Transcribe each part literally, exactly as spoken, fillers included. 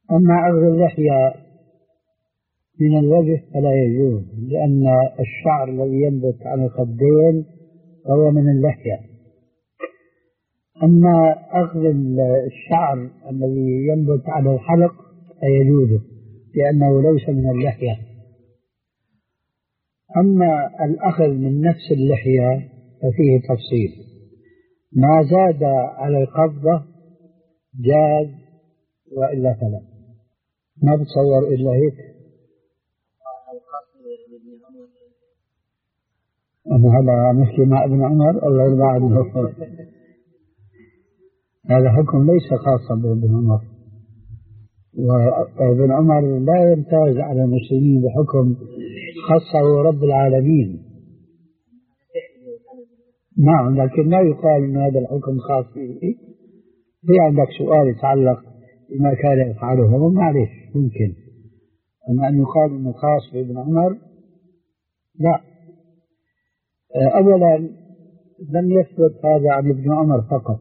أما أخذ اللحية من الوجه فلا يجوز، لأن الشعر الذي ينبت على الخدين هو من اللحية. أما أخذ الشعر الذي ينبت على الحلق فيجوز، لأنه ليس من اللحية. أما الأخذ من نفس اللحية ففيه تفصيل، ما زاد على القبضة جاز وإلا فلا. ما بتصور إلا هيك. أنا هذا مثل مع ابن عمر الله يرضى عنه، هذا حكم ليس خاصا بابن عمر، وابن عمر لا يمتاز على المسلمين بحكم خاصه رب العالمين. نعم، لكن لا يقال أن هذا الحكم خاص به. في عندك سؤال يتعلق بما كان يفعله معلش ممكن، أما أن يقال أنه خاص بابن عمر لا. أولا لم يثبت هذا عن ابن عمر فقط،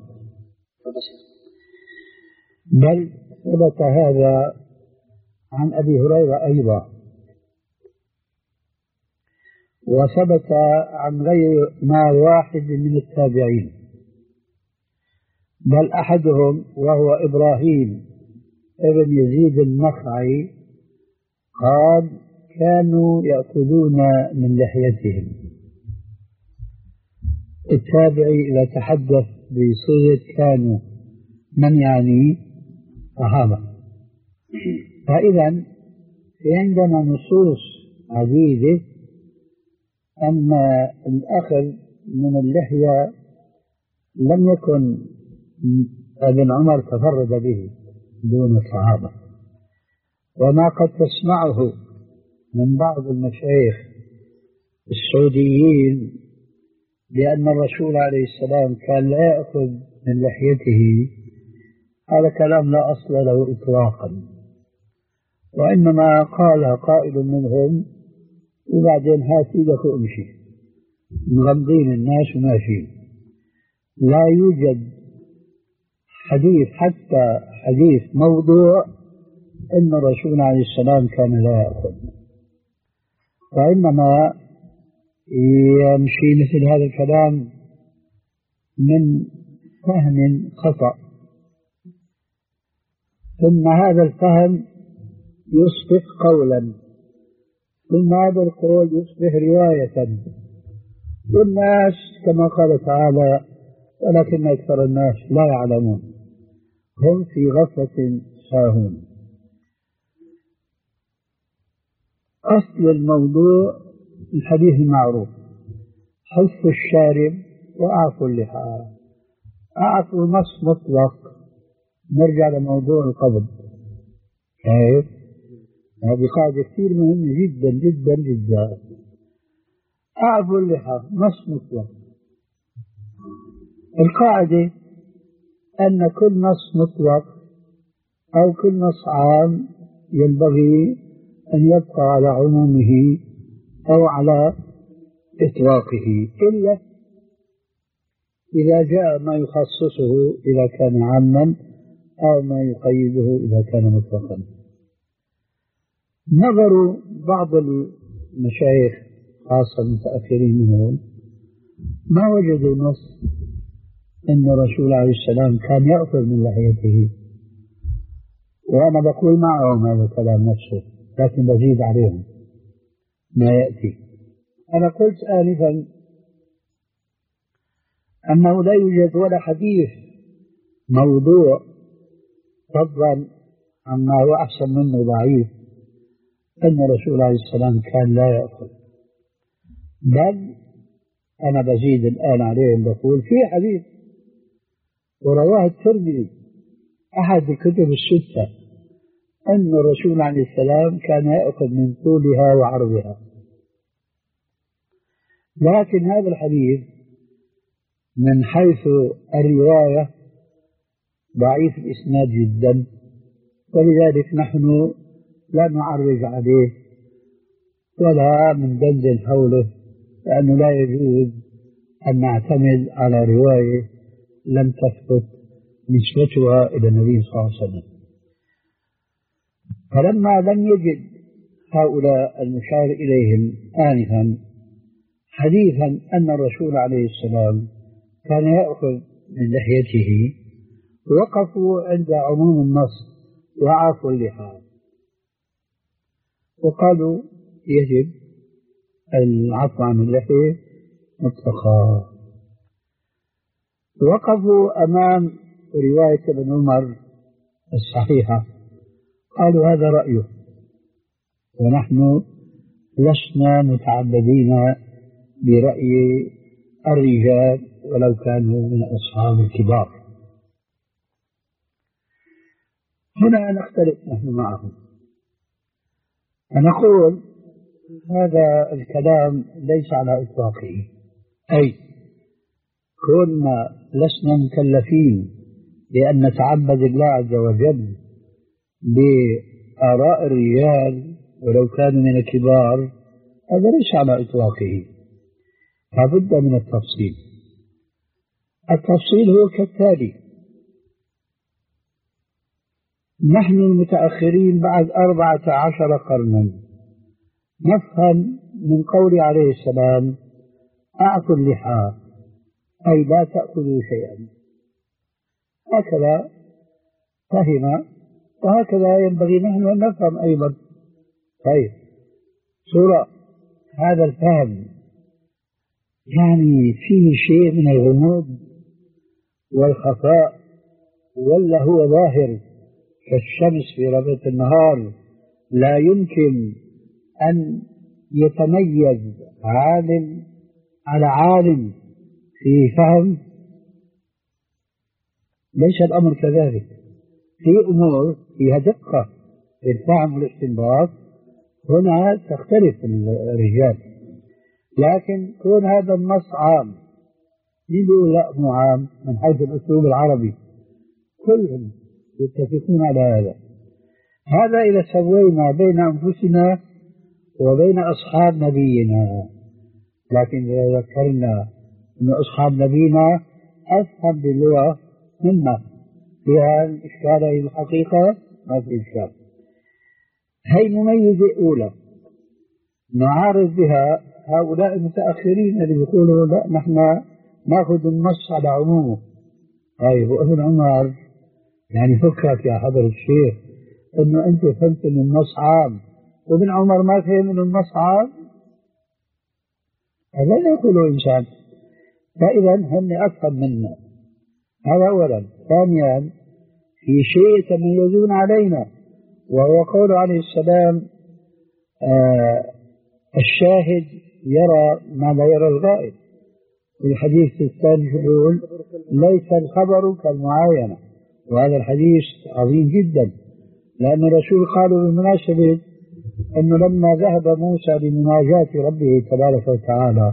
بل ثبت هذا عن أبي هريرة أيضا، وثبت عن غير ما واحد من التابعين، بل أحدهم وهو إبراهيم ابن يزيد النخعي قال كانوا يأخذون من لحيتهم. التابعي إذا تحدث بصيغة كانوا من يعني صحابة. فإذا في عندنا نصوص عديدة أن الأخذ من اللحية لم يكن ابن عمر تفرد به دون الصحابة، وما قد تسمعه من بعض المشايخ السعوديين بأن الرسول عليه السلام كان لا يأخذ من لحيته، هذا كلام لا أصل له إطلاقا، وإنما قال قائل منهم وبعدين هات إيدك وامشي، مغمضين الناس وماشيين. لا يوجد حديث حتى حديث موضوع إن الرسول عليه السلام كان لا يأخذ، وإنما يمشي مثل هذا الكلام من فهم خطأ، ثم هذا الفهم يصبح قولا، ثم هذا القول يصبح رواية، والناس كما قال تعالى ولكن أكثر الناس لا يعلمون هم في غفلة ساهون. أصل الموضوع الحديث المعروف حف الشارب وأعفوا اللحى، أعفوا نص مطلق. نرجع لموضوع القبض، كيف؟ هذه قاعدة كثير مهمة جدا جدا جدا. أعفوا اللحى نص مطلق. القاعدة أن كل نص مطلق أو كل نص عام ينبغي أن يبقى على عمومه أو على إطلاقه، إلا إذا جاء ما يخصصه إذا كان عاما أو ما يقيده إذا كان مطلقا. نظر بعض المشايخ خاصة المتأخرين منهم ما وجدوا نص أن الرسول عليه السلام كان يأخذ من لحيته، وأنا بقول معهم هذا الكلام نفسه لكن بزيد عليهم ما يأتي. أنا قلت آنفا أنه لا يوجد ولا حديث موضوع فضلا عما هو أحسن منه ضعيف أن الرسول عليه السلام كان لا يأخذ، بل أنا بزيد الآن عليهم بقول في حديث ورواه الترمذي أحد الكتب الستة أن الرسول عليه السلام كان يأخذ من طولها وعرضها، لكن هذا الحديث من حيث الرواية ضعيف الإسناد جدا، ولذلك نحن لا نعرج عليه ولا ندندن حوله، لأنه لا يجوز أن نعتمد على رواية لم تثبت نسبتها إلى النبي صلى الله عليه وسلم. فلما لم يجد هؤلاء المشار إليهم آنفا حديثا أن الرسول عليه السلام كان يأخذ من لحيته، وقفوا عند عموم النص وعافوا اللحى، وقالوا يجب العفو عن اللحية مطلقا. وقفوا أمام رواية ابن عمر الصحيحة، قالوا هذا رأيه، ونحن لسنا متعبدين برأي الرجال ولو كانوا من أصحاب الكبار. هنا نختلف نحن معهم، فنقول هذا الكلام ليس على إطلاقه، أي كنا لسنا مكلفين بأن نتعبد الله عز وجل بآراء الرجال ولو كانوا من الكبار، هذا ليس على إطلاقه، لابد من التفصيل. التفصيل هو كالتالي: نحن المتأخرين بعد أربعة عشر قرنا نفهم من قول عليه السلام أعطوا اللحى، أي لا تأخذوا شيئا، هكذا فهم، وهكذا ينبغي نحن أن نفهم أيضا. طيب، صورة هذا الفهم يعني فيه شيء من الغموض والخفاء، ولا هو ظاهر كالشمس في ربيع النهار لا يمكن أن يتميز عالم على عالم في فهم؟ ليس الأمر كذلك، في أمور فيها دقة في الفهم والاستنباط، هنا تختلف الرجال. لكن كون هذا النص عام، يقول لا مو عام من حيث الأسلوب العربي، كلهم يتفقون على هذا. هذا إذا سوينا بين أنفسنا وبين أصحاب نبينا، لكن إذا ذكرنا أن أصحاب نبينا أفهم باللغة منا، فيها الإشكال هي الحقيقة ما في إشكال. هي مميزة أولى نعارض بها هؤلاء المتأخرين اللي يقولوا لا نحن نأخذ النص على عمومه. طيب، وابن عمر يعني فكرك يا حضر الشيخ انه انت فهمت ان النص عام وابن عمر ما فهم ان النص عام، هذا لا يقوله انسان. فاذا هم افهم منا، هذا اولا. ثانيا، في شيء يتميزون علينا، وهو قول عليه السلام آه الشاهد يرى ما لا يرى الغائب. والحديث الثاني يقول ليس الخبر كالمعاينة، وهذا الحديث عظيم جدا، لأن الرسول قالوا بالمناسبة أنه لما ذهب موسى لمناجاة ربه تبارك وتعالى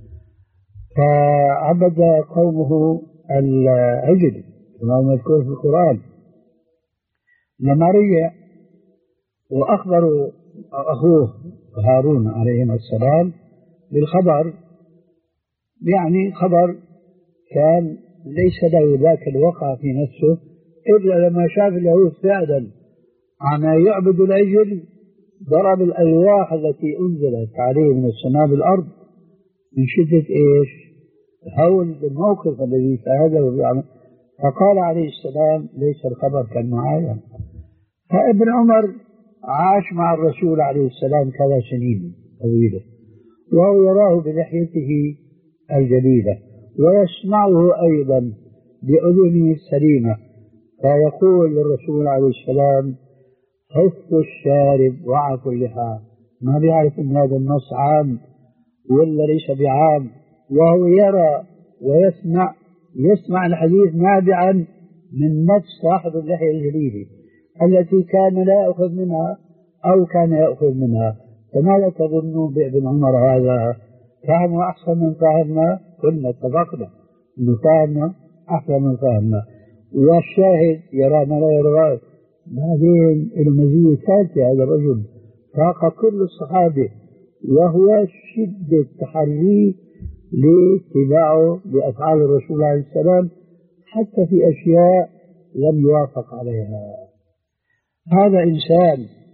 فعبد قومه العجل كما مذكور في القرآن، لما رجع وأخبروا أخوه هارون عليه السلام بالخبر، يعني خبر كان ليس له ذاك الوقع في نفسه إلا لما شاف اليهود فعلا عم يعبد العجل، ضرب الألواح التي أنزلت عليه من السماء بالأرض من شدة إيش؟ هول الموقف الذي شاهده. فقال عليه السلام ليس الخبر كالمعاينة. فابن عمر عاش مع الرسول عليه السلام كذا سنين طويلة، وهو يراه بلحيته الجديدة ويسمعه أيضا بأذنه السليمة، فيقول للرسول عليه السلام حف الشارب وعف اللحى. ما بيعرف أن هذا النص عام ولا ليس بعام، وهو يرى ويسمع يسمع الحديث نابعا من نفس صاحب اللحية الجديدة التي كان لا يأخذ منها أو كان يأخذ منها. فماذا تظنون بابن عمر هذا؟ فهمه أحسن من فهمنا؟ كنا اتفقنا أنه فهمنا أحسن من فهمنا. والشاهد يرى ما لا يرى. بعدين المزية ثالثة، هذا الرجل فاق كل الصحابة، وهو شدة تحريه لاتباعه لأفعال الرسول عليه السلام حتى في أشياء لم يوافق عليها. هذا إنسان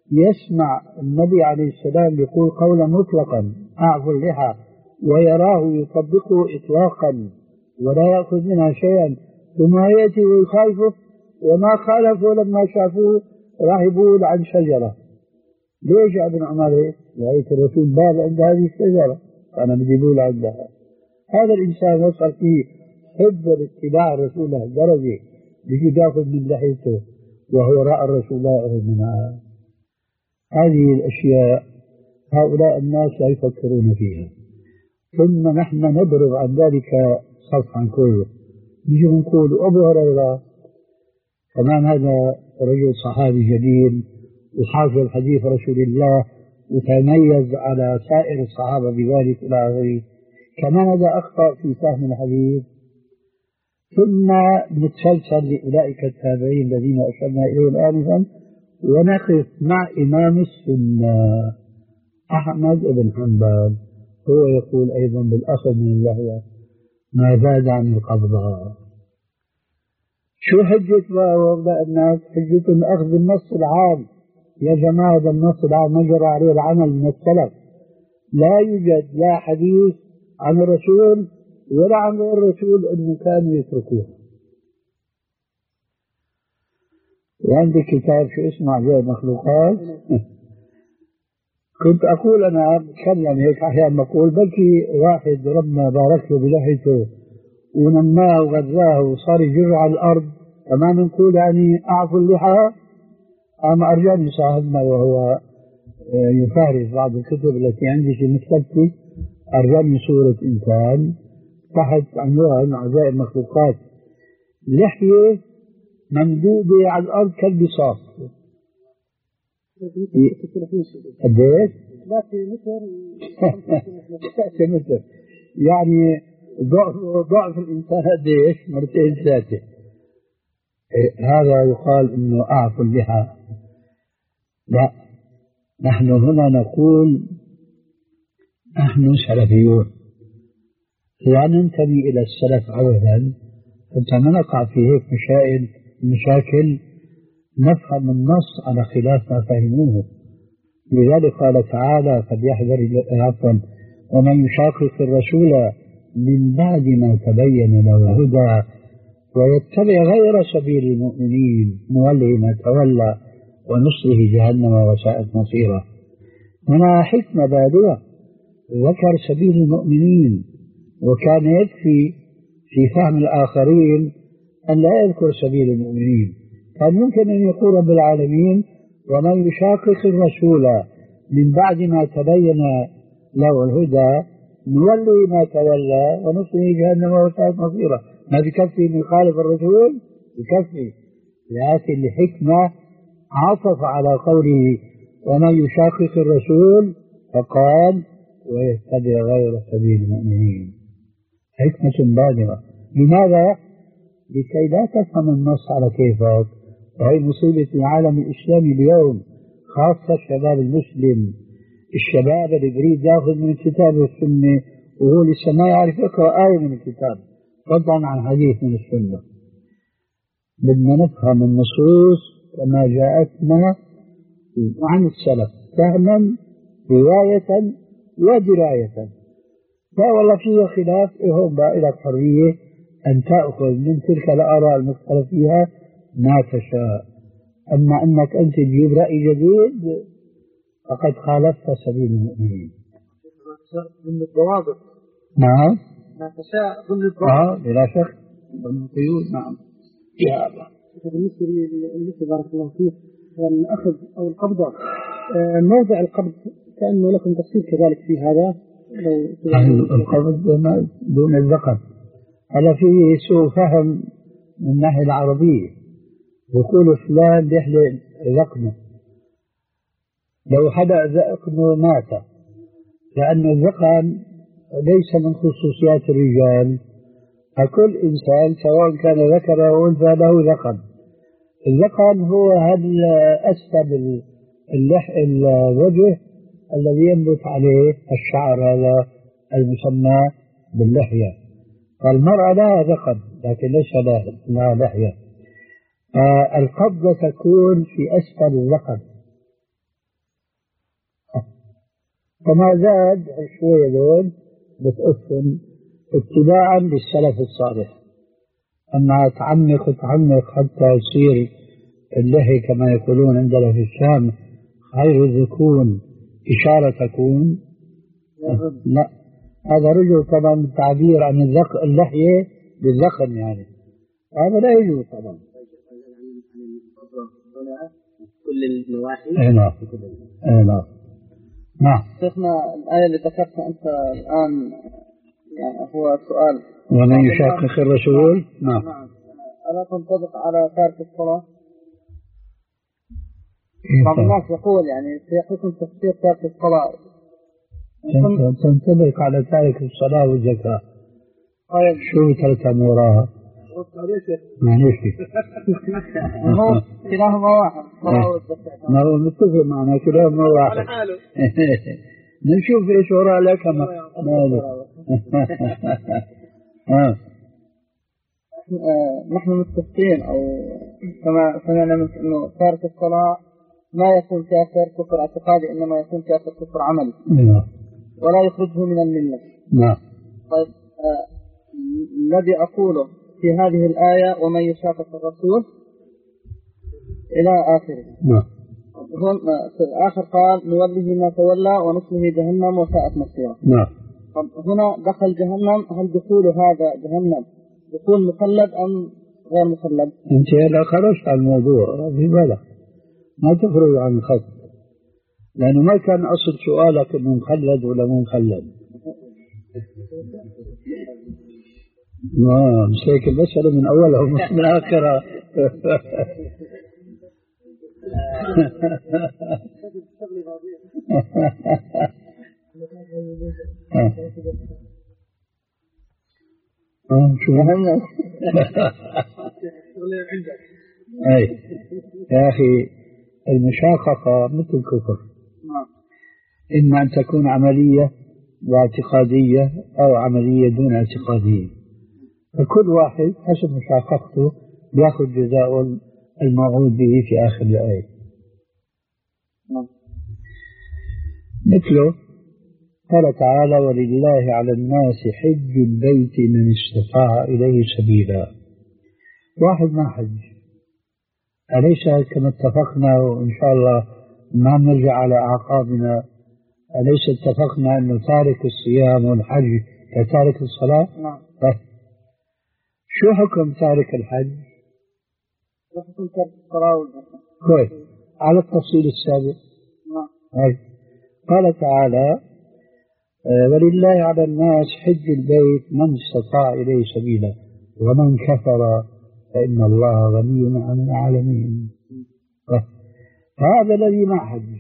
يسمع النبي عليه السلام يقول قولا مطلقا أعفو اللحى ويراه يطبقه إطلاقا ولا يأخذ منها شيئا، ثم يأتي ويخالفه، وما خالفه لما شافوه راح يقول عن شجرة. ليش يا ابن عمر هيك؟ رأيت الرسول بال عند هذه الشجرة أنا بدي بقول عندها. هذا الإنسان وصل فيه حب اتباع الرسول لهالدرجة بيجي ياخذ من لحيته وهو رأى الرسول لا يأخذ منها. هذه الأشياء هؤلاء الناس لا يفكرون فيها، ثم نحن نضرب عن ذلك صفحا كله. نجي نقول أبو هريرة كمان هذا رجل صحابي جليل وحافظ حديث رسول الله وتميز على سائر الصحابة بذلك إلى آخره، كمان هذا أخطأ في فهم الحديث. ثم نتسلسل لأولئك التابعين الذين أشرنا إليهم آنفا ونقف مع إمام السنة أحمد بن حنبل، هو يقول أيضا بالأخذ من اللحية ما زاد عن القبضة. شو حجة وضع الناس؟ حجة أخذ النص العام. يا جماعة هذا النص العام ما جرى عليه العمل من السلف، لا يوجد لا حديث عن الرسول ولا عن غير الرسول أنه كانوا يتركوه. وعندي كتاب شو اسمه عجائب المخلوقات كنت أقول أنا بتكلم هيك أحيانا بقول بلكي واحد ربنا بارك له بلحيته ونماه وغذاه وصار يجر على الأرض كمان نقول يعني أعفو اللحى. أما أرجعني صاحبنا وهو يفارس بعض الكتب التي عندي في مكتبتي، أرجعني صورة إنسان تحت عنوان عجائب المخلوقات، لحية ممدودة على الأرض كالبساط. قديش؟ ثلاثة متر يعني ضعف ضعف الإنسان قديش؟ مرتين ثلاثة. هذا يقال إنه أعفو اللحى. لا، نحن هنا نقول نحن سلفيون لا ننتمي إلى السلف أبدا، حتى ما نقع في هيك مشاكل مشاكل نفهم النص على خلاف ما فهموه. لذلك قال تعالى فليحذر عفوا ومن يشاقق الرسول من بعد ما تبين له الهدى ويتبع غير سبيل المؤمنين نوله ما تولى ونصله جهنم وساءت مصيره. هنا حكمة بالغة، ذكر سبيل المؤمنين، وكان يكفي في فهم الآخرين أن لا يذكر سبيل المؤمنين. كان يمكن أن يقول رب العالمين ومن يشاقق الرسول من بعد ما تبين له الهدى نولي ما تولى ونصله جهنم وساءت مصيره. ما بكفي أن يخالف الرسول؟ بكفي، لكن لحكمة عطف على قوله ومن يشاقق الرسول فقال ويتبع غير سبيل المؤمنين. حكمة بالغة. لماذا؟ لكي لا تفهم النص على كيفك، وهي مصيبة العالم الإسلامي اليوم، خاصة الشباب المسلم، الشباب اللي بريد ياخذ من الكتاب والسنة وهو لسه ما يعرف يقرأ آية من الكتاب فضلا عن حديث من السنة. بدنا نفهم النصوص كما جاءتنا عن السلف فهما رواية ودراية. لا والله فيه خلاف، هم بقى لك حرية أن تأخذ من تلك الآراء المختلف فيها ما تشاء. أما أنك أنت تجيب رأي جديد فقد خالفت سبيل المؤمنين. ضمن الضوابط. نعم. ما تشاء ضمن الضوابط. آه بلا شك ضمن القيود. نعم. يا الله. بالنسبة لي بارك الله فيك الأخذ أو القبضة، آه موضع القبض كأنه لكم تفصيل كذلك في هذا. القبض دون الذقن. هذا فيه سوء فهم من الناحية العربية. يقول فلان يحلق ذقنه، لو حلق ذقنه مات، لأن الذقن ليس من خصوصيات الرجال، فكل إنسان سواء كان ذكر أو أنثى له ذقن. الذقن هو هل أسفل الوجه الذي ينبت عليه الشعر هذا المسمى باللحية. فالمرأة لها ذقن لكن ليس لها لحية. القبضة تكون في أسفل الذقن، فما زاد شوية دول بتقسم اتباعا للسلف الصالح، أنها تعمق وتعمق حتى يصير اللحية كما يقولون عندنا في الشام خير الذكون إشارة تكون. لا، هذا رجل طبعا التعبير عن اللحية بالذقن، يعني هذا لا يجوز طبعا. كل النواحي. اي نعم. اي نعم. نعم. شيخنا الآية اللي ذكرتها أنت الآن يعني هو سؤال، ومن يشاقق الرسول. نعم. نعم. ألا تنطبق على تارك الصلاة؟ بعض الناس يقول يعني في حكم تفسير تارك الصلاة تنطبق على تارك الصلاة والزكاة. طيب شو ترتم وراها؟ معلش هو كلاهما واحد، الصلاة والزكاة. ما هو متفق معنا كلاهما واحد. نشوف ايش وراء لك مالك. نحن متفقين او كما سمعنا انه تارك الصلاة ما يكون كافر كفر اعتقادي، انما يكون كافر كفر عملي ولا يخرجه من الملة. نعم. طيب آه الذي اقوله في هذه الآية ومن يشاقق الرسول الى اخره. نعم. هون في الآخر قال نوله ما تولى ونصله جهنم وساءت مصيره. نعم. طب هنا دخل جهنم، هل دخول هذا جهنم دخول مخلد أم غير مخلد؟ أنت لا خرجت عن الموضوع في بالك، ما تخرج عن الخط، لأنه ما كان أصل سؤالك إنه مخلد ولا مو مخلد. ما مسيك المسألة من أولها ومش من آخرها. اه شو اي يا اخي المشاققة مثل الكفر، اما ان تكون عملية واعتقادية او عملية دون اعتقادية، فكل واحد حسب مشاققته ياخذ جزاء الموعود به في اخر الآية. مثله قال تعالى ولله على الناس حج البيت من استطاع إليه سبيلا. واحد ما حج، أليس كما اتفقنا وإن شاء الله ما نرجع على أعقابنا، أليس اتفقنا أنه تارك الصيام والحج كتارك الصلاة؟ نعم. شو حكم تارك الحج؟ شو حكم تارك الصلاة والزكاة؟ كويس، على التفصيل السابق. نعم. قال تعالى ولله على الناس حج البيت من استطاع إليه سبيلا ومن كفر فإن الله غني عن العالمين. هذا الذي ما حج،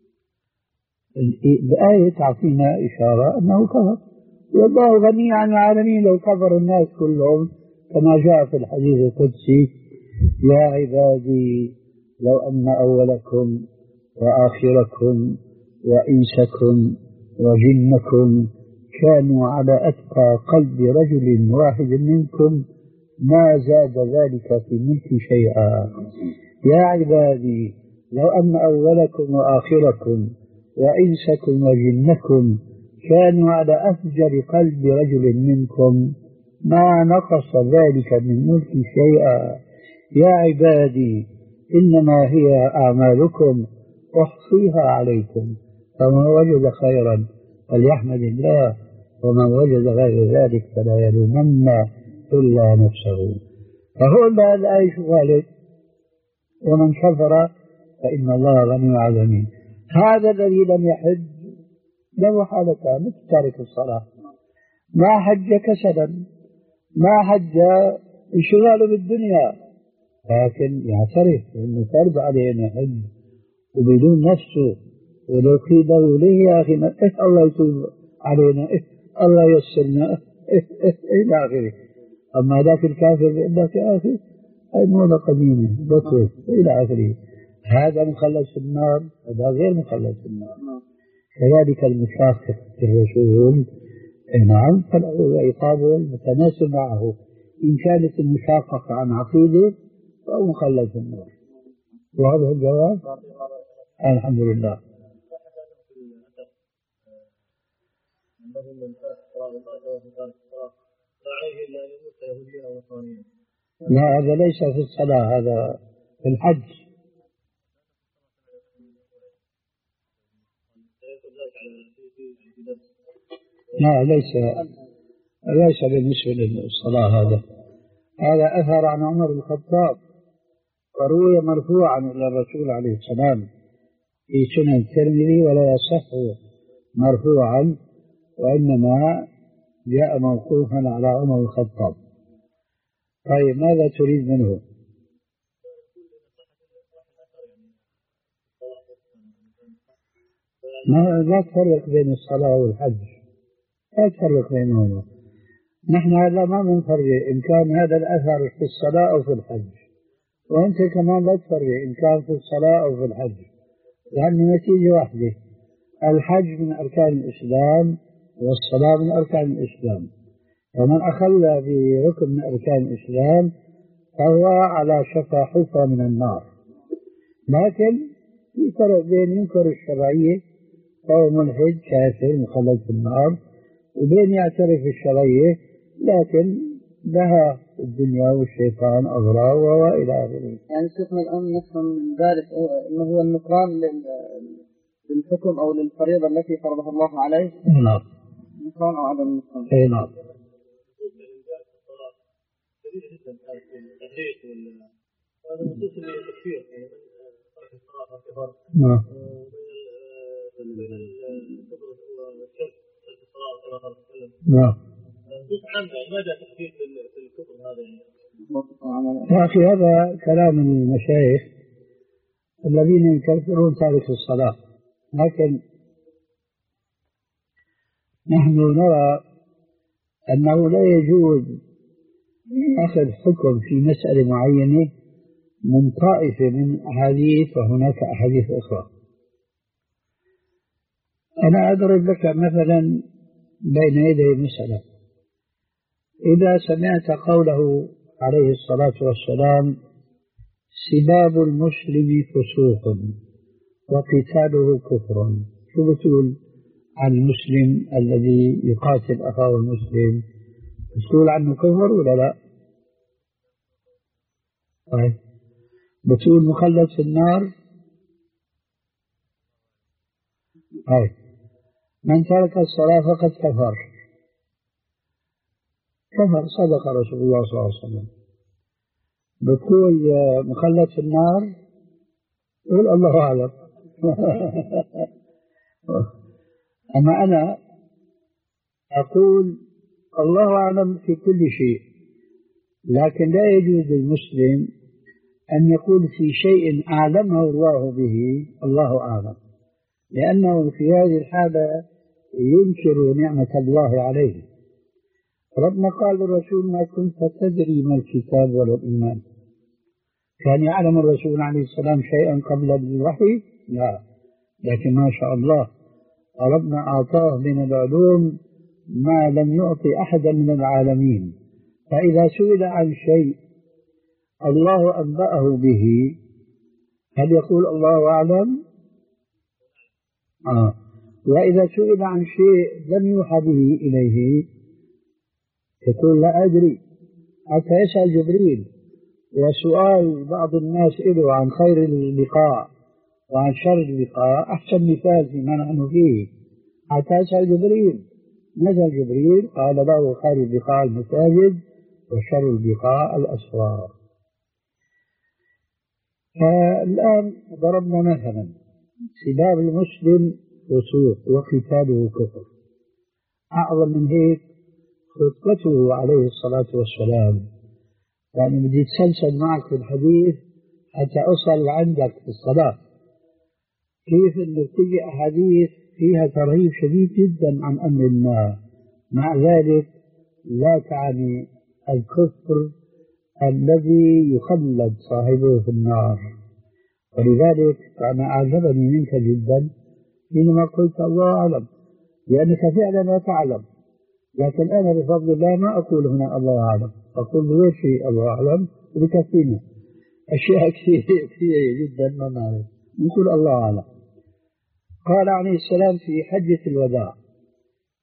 الآية تعطينا إشارة أنه كفر، والله غني عن العالمين. لو كفر الناس كلهم كما جاء في الحديث القدسي يا عبادي لو أن أولكم وآخركم وإنسكم وجنكم كانوا على أتقى قلب رجل واحد منكم ما زاد ذلك في ملك شيئا. يا عبادي لو أن أولكم وآخركم وإنسكم وجنكم كانوا على أفجر قلب رجل منكم ما نقص ذلك من ملك شيئا. يا عبادي إنما هي أعمالكم أحصيها عليكم، فمن وجد خيرا فليحمد الله ومن وجد غير ذلك فلا يلومن إلا نفسه. فهو بعد الآية غالب ومن كفر فإن الله غني عظيم. هذا الذي لم يحج له حالتان مثل تارك الصلاة، ما حج كسلا، ما حج انشغاله بالدنيا، لكن يعترف أنه فرض عليه أن يحج وبدون نفسه، ولو قيل له ليه يا أخي إيه الله يتوب علينا، إيه الله يسرنا، إيه إيه إلى آخره. أما ذاك الكافر بيقول لك يا أخي هاي موضة قديمة بطل إلى آخره، هذا مخلد في النار، هذا غير مخلد في النار. كذلك المشاقق في الرسول نعم فله عقابه متناسب معه، إن كانت المشاققة عن عقيدة فهو مخلد في النار. وهذا الجواب الحمد لله. من ترك الصلاة ومات وهو تارك الصلاة لا عليه إلا أن يموت يهوديا أو نصرانيا. لا هذا ليس في الصلاة، هذا في الحج. لا ليس ليس بالنسبة للصلاة، هذا هذا أثر عن عمر بن الخطاب وروي مرفوعا إلى الرسول عليه السلام في سنن الترمذي، ولا يصح مرفوعا، وإنما جاء موقوفا على عمر بن الخطاب. طيب ماذا تريد منه؟ ما لا تفرق بين الصلاة والحج، لا تفرق بينهما. نحن هذا ما بنفرق إن كان هذا الأثر في الصلاة أو في الحج، وأنت كمان لا تفرق إن كان في الصلاة أو في الحج، لأن النتيجة واحدة. الحج من أركان الإسلام والصلاة من أركان الإسلام، ومن أخل بركن من أركان الإسلام فهو على شفا حفرة من النار. لكن في فرق بين ينكر الشرعية فهو ملحد كافر مخلد في النار، وبين يعترف الشرعية لكن لها الدنيا والشيطان أضرار وإلى آخره. يعني شيخنا الآن نفهم من ذلك أنه هو النكران للحكم أو للفريضة التي فرضها الله عليه. نعم. نكران أو عدم نكران. أي نعم. هذا نصوص التكفير يعني من ترك الصلاة والكفر. نعم. ومن الكفر والشرك ترك الصلاة كما قال وسلم. نعم. نصوص عامة ماذا تكفير في الكفر هذا يعني؟ يا أخي هذا كلام المشايخ الذين يكفرون تارك الصلاة، لكن نحن نرى أنه لا يجوز أخذ حكم في مسألة معينة من طائفة من أحاديث وهناك أحاديث أخرى. أنا أضرب لك مثلا بين يدي مسألة. إذا سمعت قوله عليه الصلاة والسلام سباب المسلم فسوق وقتاله كفر، شو بتقول عن المسلم الذي يقاتل أخاه المسلم؟ بتقول عنه كفر ولا لا؟ طيب بتقول مخلد في النار؟ طيب من ترك الصلاة فقد كفر، كفر صدق رسول الله صلى الله عليه وسلم. بتقول مخلد في النار؟ قول الله أعلم. أما أنا أقول الله أعلم في كل شيء، لكن لا يجوز للمسلم أن يقول في شيء أعلمه الله به الله أعلم، لأنه في هذه الحالة ينكر نعمة الله عليه. ربنا قال للرسول ما كنت تدري ما الكتاب ولا الإيمان. كان يعلم الرسول عليه السلام شيئا قبل الوحي؟ لا، لكن ما شاء الله ربنا أعطاه من العلوم ما لم يعطي أحدا من العالمين. فإذا سئل عن شيء الله أنبأه به هل يقول الله أعلم؟ آه. وإذا سئل عن شيء لم يوحى به إليه يقول لا أدري، حتى يسأل جبريل. وسؤال بعض الناس له عن خير اللقاء وعن شر اللقاء أحسن مثال فيما نحن فيه، حتى يسأل جبريل. نزل جبريل قال له خير اللقاء المساجد وشر اللقاء الأسواق. فالآن ضربنا مثلا سباب المسلم فسوق وقتاله كفر. أعظم من هيك خطبته عليه الصلاة والسلام، يعني بدي أتسلسل معك في الحديث حتى أصل عندك في الصلاة. كيف أنه تجي أحاديث فيها ترهيب شديد جدا عن أمر ما، مع ذلك لا تعني الكفر الذي يخلد صاحبه في النار. ولذلك أنا أعجبني منك جدا حينما قلت الله أعلم، لأنك فعلا لا تعلم. لكن أنا بفضل الله ما أقول هنا الله أعلم، أقول بغير شيء الله أعلم وبكفينا أشياء كثيرة كثيرة جدا ما نعرف نقول الله أعلم. قال عليه السلام في حجة الوداع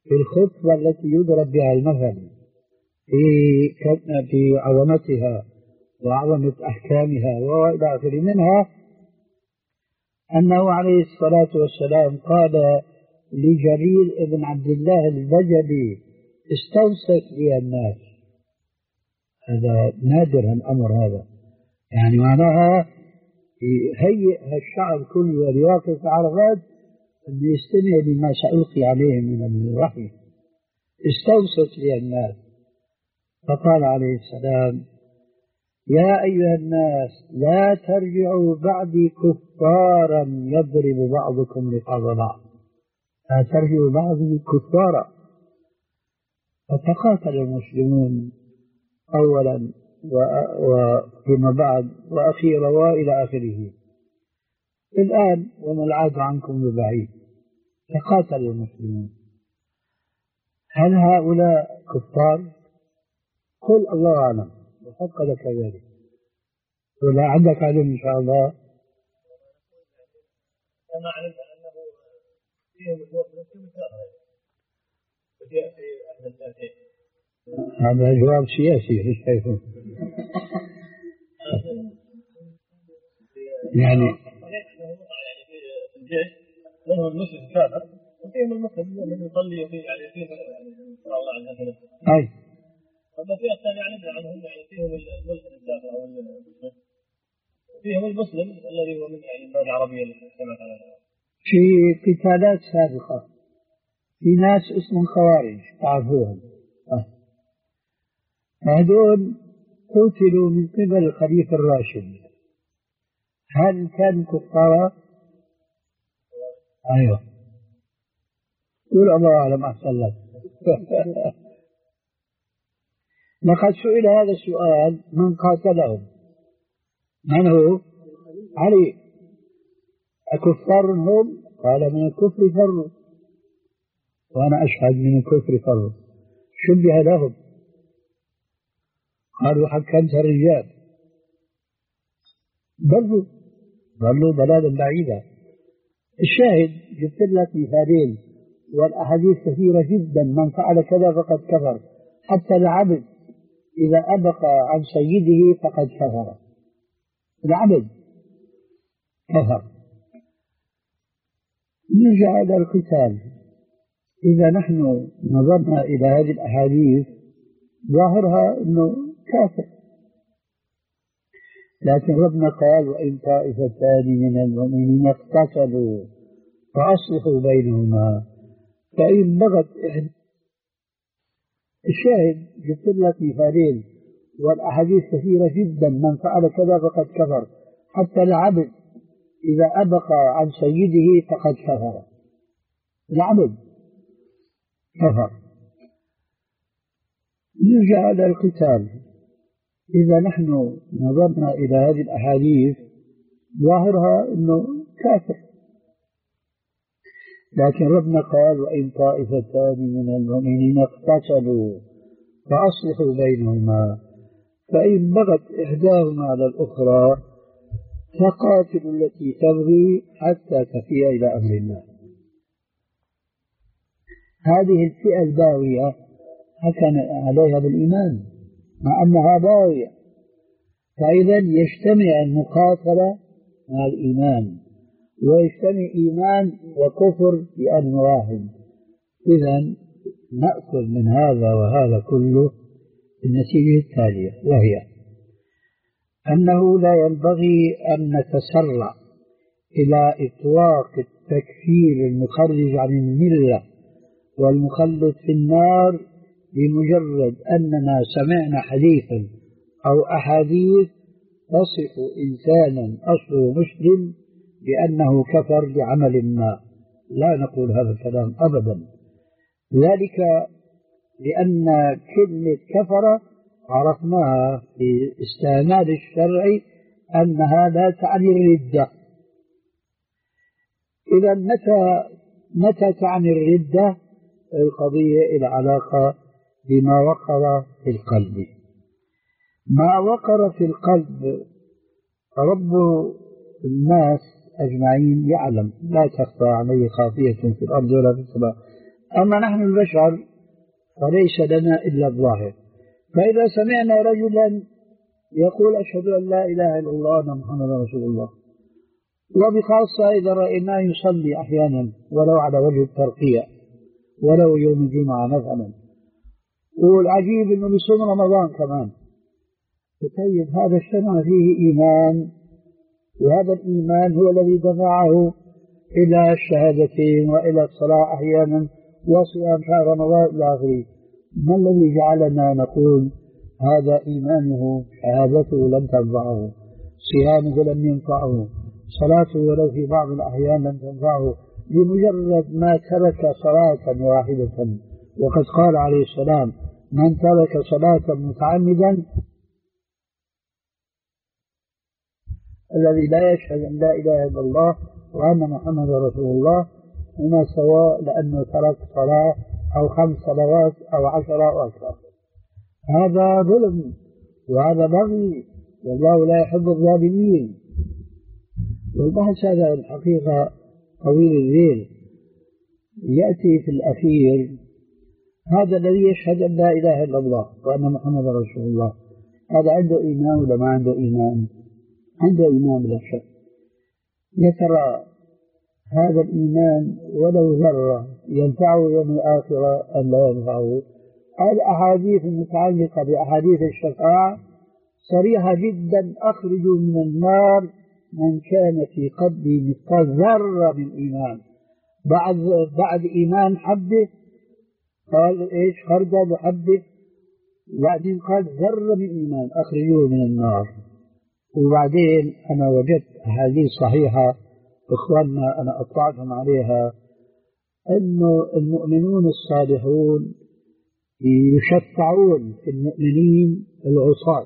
في الخطبة التي يضرب بها المثل في في عظمتها وعظمة أحكامها وإلى آخره. منها أنه عليه الصلاة والسلام قال لجرير بن عبد الله البجلي: استوصف لي الناس. هذا نادر الأمر هذا، يعني معناها يهيئ الشعب كله لواقف عرفات أن يستمع لما سألقي عليه من الوحي. استوصف لي الناس. فقال عليه السلام: يا أيها الناس لا ترجعوا بعدي كفارا يضرب بعضكم رقاب بعض. لا ترجعوا بعدي كفارا. فتقاتل المسلمون أولا وفيما بعد وأخيرا وإلى آخره. الآن وما العاد عنكم ببعيد، تقاتل المسلمون. هل هؤلاء كفار؟ قل الله أعلم وحق لك ذلك، ولا عندك علم إن شاء الله. أنا أعلم أنه فيهم فيهم في أحد الثلاثين. هذا جواب سياسي ايش شايفه؟ يعني في الجيش منهم المسلم كافر وفيهم المسلم من يصلي وفي يعني فيه صلى الله عليه وسلم. أي. أما في أحسن يعني عنهم يعني فيهم المسلم الكافر أو المسلم، فيهم المسلم الذي هو من يعني البلاد العربية اللي سمعت عنها. في قتالات سابقة في ناس اسمهم خوارج تعرفوهم، هذول قتلوا من قبل الخليفة الراشد. هل كانوا كفارا؟ أيوه. قول الله أعلم أحسن لك. لقد سئل هذا السؤال من قاتلهم. من هو؟ علي. أكفار هم؟ قال من الكفر فروا، وأنا أشهد من الكفر فروا. شبه لهم، قالوا حكمت الرجال، ضلوا ضلوا ضلالا بعيدا. الشاهد جبت لك مثالين والأحاديث كثيرة جدا. من فعل كذا فقد كفر، حتى العبد إذا أبق عن سيده فقد كفر. العبد كفر. نرجع إلى القتال. إذا نحن نظرنا إلى هذه الأحاديث ظاهرها أنه كافر، لكن ربنا قال: وإن طائفتان من المؤمنين اقتتلوا فأصلحوا بينهما فإن بغت إحدى. الشاهد جبت لك مثالين والأحاديث كثيرة جدا. من فعل كذا فقد كفر، حتى العبد إذا أبق عن سيده فقد كفر. العبد كفر. نرجع إلى القتال. إذا نحن نظرنا إلى هذه الأحاديث ظاهرها أنه كافر، لكن ربنا قال: وإن طائفتان من المؤمنين اقتتلوا فأصلحوا بينهما فإن بغت إحداهما على الأخرى فقاتلوا التي تبغي حتى تفيء إلى أمر الله. هذه الفئة الباغية حكم عليها بالإيمان مع أنها باغية، فإذا يجتمع المقاتلة مع الإيمان، ويجتمع إيمان وكفر في آن واحد. إذا نأخذ من هذا وهذا كله النتيجة التالية، وهي أنه لا ينبغي أن نتسرع إلى إطلاق التكفير المخرج عن الملة والمخلد في النار بمجرد أننا سمعنا حديثا أو أحاديث تصف إنسانا أصله مسلم بأنه كفر بعمل ما. لا نقول هذا الكلام أبدا، ذلك لأن كلمة كفر عرفناها في استعمال الشرع أنها لا تعني الردة. إذا متى متى تعني الردة؟ القضية العلاقة بما وقر في القلب. ما وقر في القلب رب الناس أجمعين يعلم، لا تخفى عليه خافية في الأرض ولا في السماء، أما نحن البشر فليس لنا إلا الظاهر. فإذا سمعنا رجلا يقول أشهد أن لا إله إلا الله وأن محمدا رسول الله، وبخاصة إذا رأيناه يصلي أحيانا ولو على وجه الترقية ولو يوم الجمعة مثلا، والعجيب أنه بيصوم رمضان كمان، طيب هذا اجتمع فيه إيمان، وهذا الإيمان هو الذي دفعه إلى الشهادتين وإلى الصلاة أحيانا وصيام شهر رمضان إلى آخره. ما الذي جعلنا نقول هذا إيمانه شهادته لم تنفعه، صيامه لم ينفعه، صلاته ولو في بعض الأحيان لم تنفعه، لمجرد ما ترك صلاة واحدة؟ وقد قال عليه السلام: من ترك صلاة متعمدا الذي لا يشهد أن لا إله إلا الله وأن محمد رسول الله هما سواء، لأنه ترك صلاة أو خمس صلوات أو عشرة أو أكثر. هذا ظلم وهذا بغي، والله لا يحب الظالمين. والبحث هذا الحقيقة طويل الليل. يأتي في الأخير هذا الذي يشهد أن لا إله إلا الله وأن محمد رسول الله، هذا عنده إيمان ولا ما عنده إيمان؟ عنده إيمان بلا شك. يا ترى هذا الإيمان ولو ذرة ينفعه يوم الآخرة أم لا ينفعه؟ الأحاديث المتعلقة بأحاديث الشفاعة صريحة جدا: أخرجوا من النار من كان في قلبه مثقال ذرة من إيمان. بعد بعد إيمان حبة قال إيش؟ خردل وحبة، وبعدين قال ذرة من إيمان أخرجوه من النار. وبعدين أنا وجدت أحاديث صحيحة إخواننا أنا أطلعتهم عليها، أنه المؤمنون الصالحون يشفعون في المؤمنين العصاة،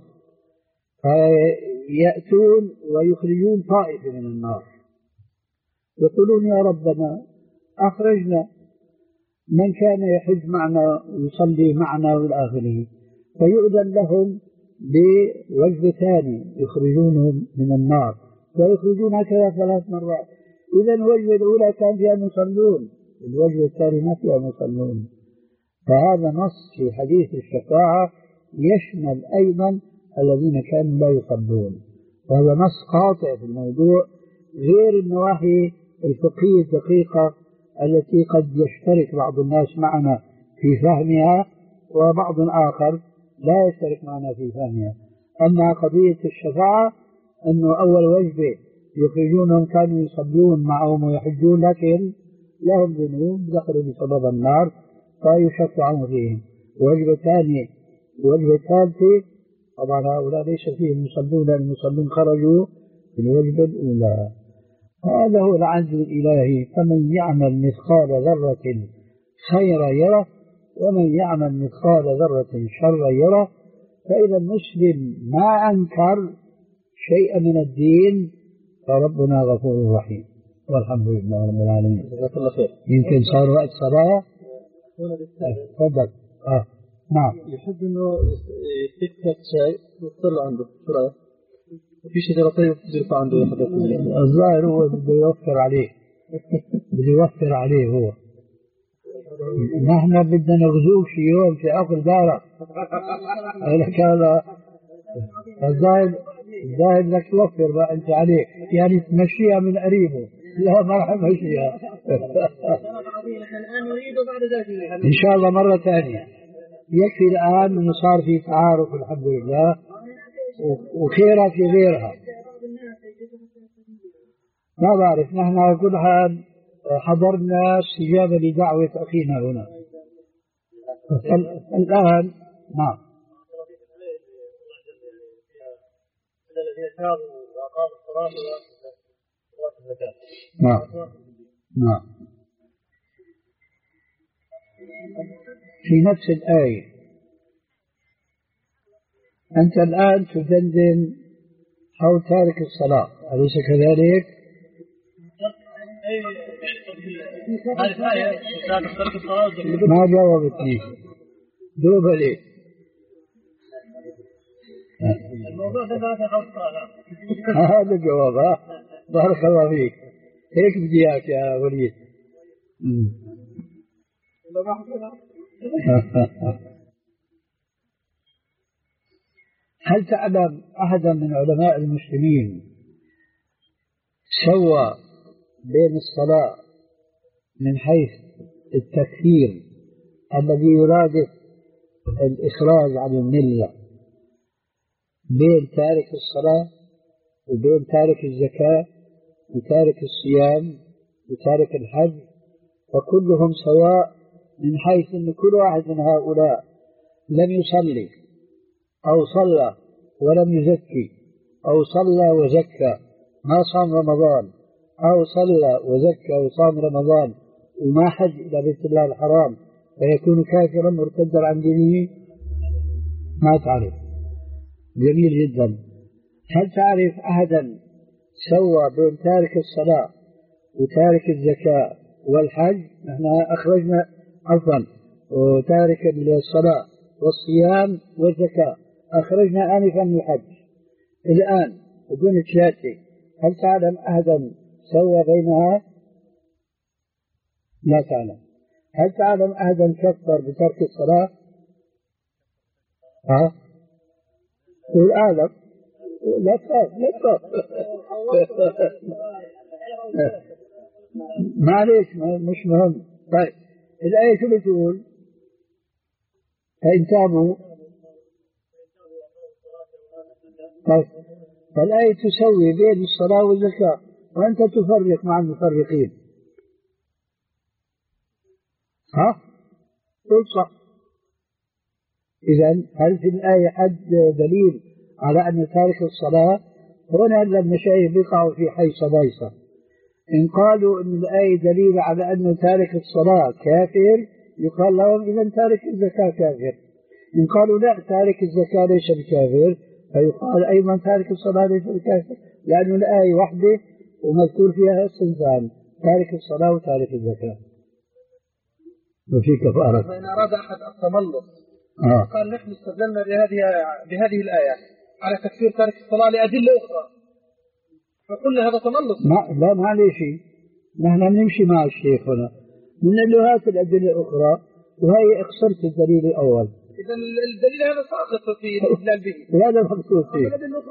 فيأتون ويخرجون طائفة من النار، يقولون: يا ربنا أخرجنا من كان يحج معنا ويصلي معنا والآخرين، فيؤذن لهم بوجه ثاني يخرجونهم من النار، ويخرجون هكذا ثلاث مرات. إذا الوجه الأولى كان فيها مصلون، الوجه الثاني ما فيها مصلون. فهذا نص في حديث الشفاعة يشمل أيضا الذين كانوا لا يصلون، وهذا نص قاطع في الموضوع، غير النواحي الفقهية الدقيقة التي قد يشترك بعض الناس معنا في فهمها وبعض آخر لا يشترك معنا في فهمها. أما قضية الشفاعة أنه أول وجبة يخرجونهم كانوا يصلون معهم ويحجون، لكن لهم ذنوب دخلوا بسبب النار فيشفعون فيهم. وجبة ثانية وجبة ثالثة طبعا هؤلاء ليس فيهم يصلون، لأن المصلون خرجوا في الوجبة الأولى. هذا هو العدل الإلهي: فمن يعمل مثقال ذرة خيرا يره ومن يعمل مثقال ذرة شرا يره. فإذا المسلم ما أنكر شيئا من الدين فربنا غفور رحيم، والحمد لله رب العالمين. جزاك الله خير. يمكن صار وقت صلاة. تفضل. آه نعم. يحب إنه يستكتب شيء ويطلع عنده، شو رأيك؟ في شجرة طيب ترفع عنده يحدث. الظاهر هو بده يوفر عليه بده يوفر عليه هو. نحن بدنا نغزوه شي يوم في عقل دارك. لك هذا الظاهر الظاهر لك توفر بقى أنت عليه، يعني تمشيها من قريبه. لا ما راح امشيها. إن شاء الله مرة ثانية. يكفي الآن أنه صار في تعارف الحمد لله، وخيرها في غيرها. ما بعرف، نحن على كل حال حضرنا استجابة لدعوة أخينا هنا الآن. نعم. الذين شاروا وأقاموا الصلاة وآتوا الزكاة. نعم نعم. في نفس الآية أنت الآن تدندن حول تارك الصلاة، أليس كذلك؟ ما جاوبتني دوب لي. الموضوع ده حول الصلاة. هذا الجواب. ها بارك الله فيك، هيك بدي اياك يا وليد. هل تعلم أحدا من علماء المسلمين سوى بين الصلاة من حيث التكفير الذي يرادف الإخراج عن الملة بين تارك الصلاة وبين تارك الزكاة وتارك الصيام وتارك الحج، فكلهم سواء من حيث أن كل واحد من هؤلاء لم يصلي أو صلى ولم يزكي أو صلى وزكى ما صام رمضان أو صلى وزكى وصام رمضان وما حج إلى بيت الله الحرام فيكون كافرا مرتدا عن دينه؟ ما تعرف. جميل جدا. هل تعرف أحدا سوى بين تارك الصلاة وتارك الزكاة والحج؟ نحن أخرجنا عفوا وتارك الصلاة والصيام والزكاة أخرجنا آنفا الحج. الآن بدون تشاتي هل تعلم أحدا سوى بينها؟ لا تعلم. هل تعلم أحدا كفر بترك الصلاة؟ ها؟ قل أعلم. لا تخاف لا تخاف. معليش مش مهم. طيب الآية شو بتقول؟ فإن تابوا. طيب فالآية تسوي بين الصلاة والزكاة وأنت تفرق مع المفرقين. ها؟ قل صح. إذن هل في الآية حد دليل على أن تارك الصلاة؟ هنا المشايخ بيقعوا في حيص بيصة. إن قالوا أن الآية دليل على أن تارك الصلاة كافر يقال لهم إذن تارك الزكاة كافر. إن قالوا لا تارك الزكاة ليس بكافر فيقال أيضا تارك الصلاة ليس بكافر، لأن الآية واحدة ومذكور فيها الصنفان تارك الصلاة وتارك الزكاة. وفي كفارة. فإن أراد أحد التملص آه. قال نحن استدلنا بهذه بهذه الآية على تكفير تارك الصلاة لأدلة أخرى، فكل هذا تملص. ما لا معليش، نحن نمشي مع الشيخ هنا من له هات الأدلة الأخرى وهي اخسرت الدليل الأول. إذا الدليل هذا ساقط في الاستدلال به. هذا مقصود فيه.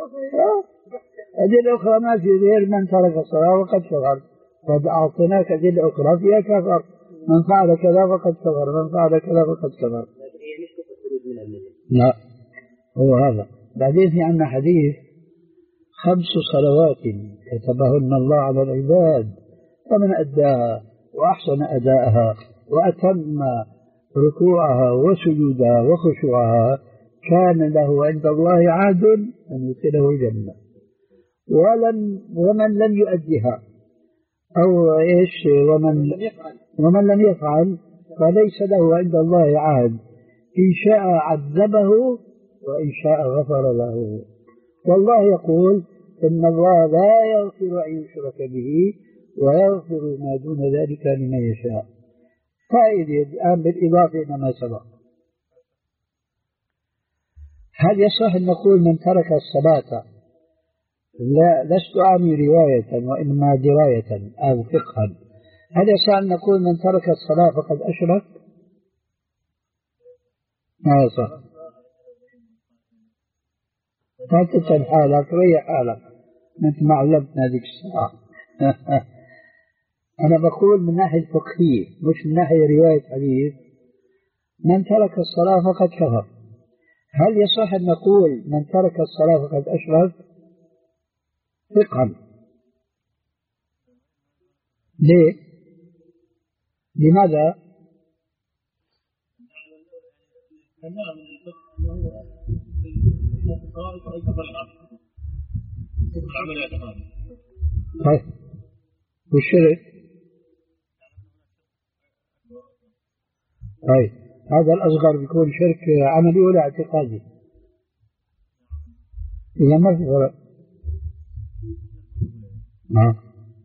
أدلة أخرى ما في غير من ترك الصلاة وقد كفر، قد أعطيناك أدلة أخرى فيها كفر، من فعل كذا فقد كفر، من فعل كذا فقد كفر. لا هو هذا. بعدين في عندنا حديث خمس صلوات كتبهن الله على العباد فمن أداها وأحسن أداءها وأتم ركوعها وسجودها وخشوعها كان له عند الله عهد أن يدخله الجنة، ولن ومن لم يؤدها أو إيش ومن ومن لم يفعل فليس له عند الله عهد، إن شاء عذبه وإن شاء غفر له. والله يقول إن الله لا يغفر أن يشرك به ويغفر ما دون ذلك لمن يشاء. فائدة الآن بالإضافة إلى ما سبق. هل يصح أن نقول من ترك الصلاة، لا لست أعني رواية وإنما دراية أو فقها، هل يصح أن نقول من ترك الصلاة فقد أشرك؟ ما يصح. لا تتعب حالك، ريح حالك، أنت ما علمتنا هذيك الساعة. أنا بقول من ناحية فقهية مش من ناحية رواية حديث. من ترك الصلاة فقد كفر، هل يصح أن نقول من ترك الصلاة فقد أشرك؟ فقها. ليه؟ لماذا؟ طيب والشرك؟ طيب هذا الأصغر بيكون شرك عملي ولا اعتقادي؟ إذا ما في فرق. آه.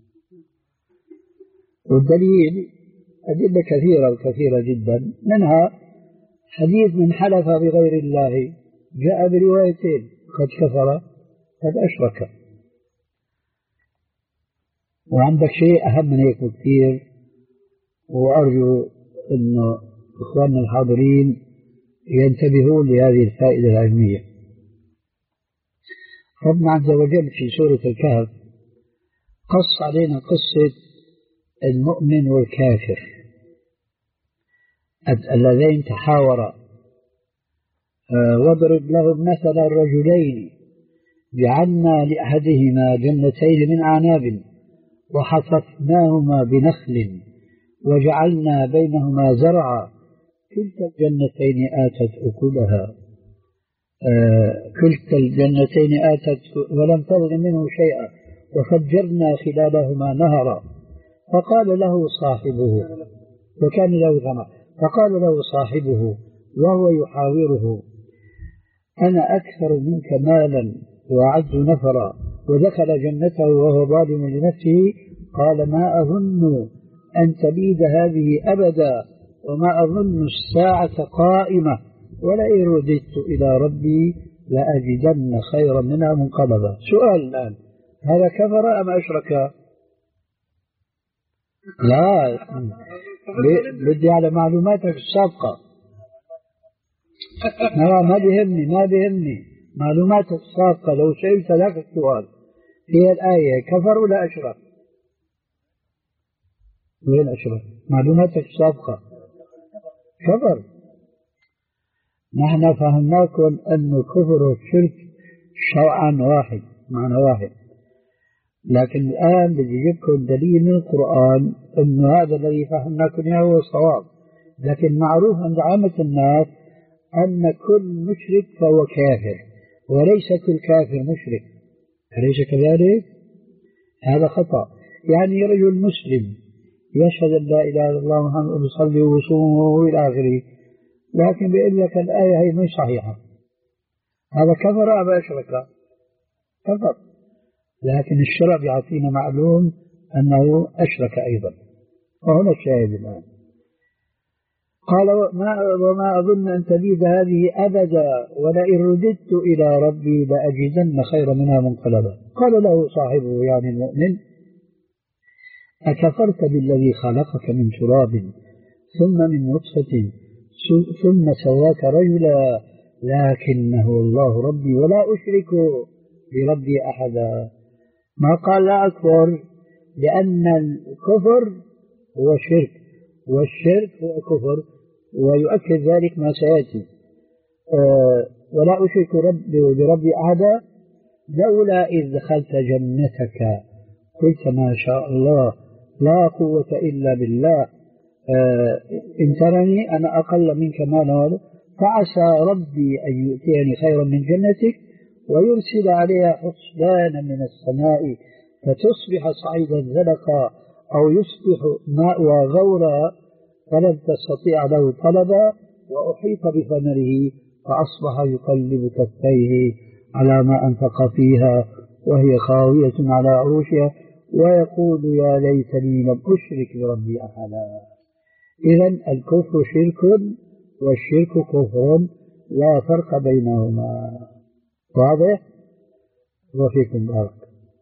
والدليل أدلة كثيرة وكثيرة جدا، منها حديث من حلف بغير الله جاء بروايتين قد كفر قد أشرك. وعندك شيء أهم من هيك بكثير، وأرجو أنه إخواننا الحاضرين ينتبهون لهذه الفائدة العلمية. ربنا عز وجل في سورة الكهف قص علينا قصة المؤمن والكافر اللذين تحاورا، واضرب لهم مثل الرجلين جعلنا لأحدهما جنتين من أعناب وحففناهما بنخل وجعلنا بينهما زرعا كلتا الجنتين آتت أكلها كلتا الجنتين آتت ولم تظلم منه شيئا وفجرنا خلالهما نهرا فقال له صاحبه وكان له ثمر فقال له صاحبه وهو يحاوره أنا أكثر منك مالا وأعز نفرا ودخل جنته وهو ظالم لنفسه قال ما أظن أن تبيد هذه أبدا وما أظن الساعة قائمة ولئن رددت إلى ربي لأجدن خيرا منها منقلبا. سؤال الآن، هذا كفر أم أشرك؟ لا، بدي على معلوماتك السابقة. لا ما بيهمني ما بيهمني معلوماتك السابقة. لو سئلت لك السؤال هي الآية كفر ولا أشرك؟ وين أشرك؟ معلوماتك السابقة كفر. نحن فهمناكم أن الكفر والشرك شرعا واحد، معنى واحد، لكن الآن بدي أجيبكم دليل من القرآن أن هذا الذي فهمناكم إياه هو الصواب. لكن معروف عند عامة الناس أن كل مشرك فهو كافر وليس كل كافر مشرك، أليس كذلك؟ هذا خطأ. يعني رجل مسلم يشهد أن لا إله إلا الله محمد يصلي ويصوم إلى آخره، لكن بيقول لك الآية هي مش صحيحة، هذا كفر أم أشرك؟ كفر. لكن الشرع يعطينا معلوم أنه أشرك أيضا. وهنا الشاهد الآن. قال وما أظن أن تبيد هذه أبدا ولئن رددت إلى ربي لأجدن خيرا منها منقلبا. قال له صاحبه يعني المؤمن أكفرت بالذي خلقك من تراب ثم من نطفة ثم سواك رجلا لكنه الله ربي ولا أشرك بربي أحدا. ما قال لا أكفر، لأن الكفر هو شرك والشرك هو كفر، ويؤكد ذلك ما سيأتي. أه ولا أشرك رب بربي أحدا لولا إذ دخلت جنتك قلت ما شاء الله لا قوة إلا بالله أه إن ترني أنا أقل منك مالا فعسى ربي أن يؤتيني خيرا من جنتك ويرسل عليها حسبانا من السماء فتصبح صعيدا زلقا أو يصبح ماء غورا فلن تستطيع له طلبا وأحيط بثمره فأصبح يقلب كفيه على ما أنفق فيها وهي خاوية على عروشها ويقول يا ليتني لم أشرك بربي أحدا. إذن الكفر شرك والشرك كفر لا فرق بينهما. واضح؟ وفيكم بارك.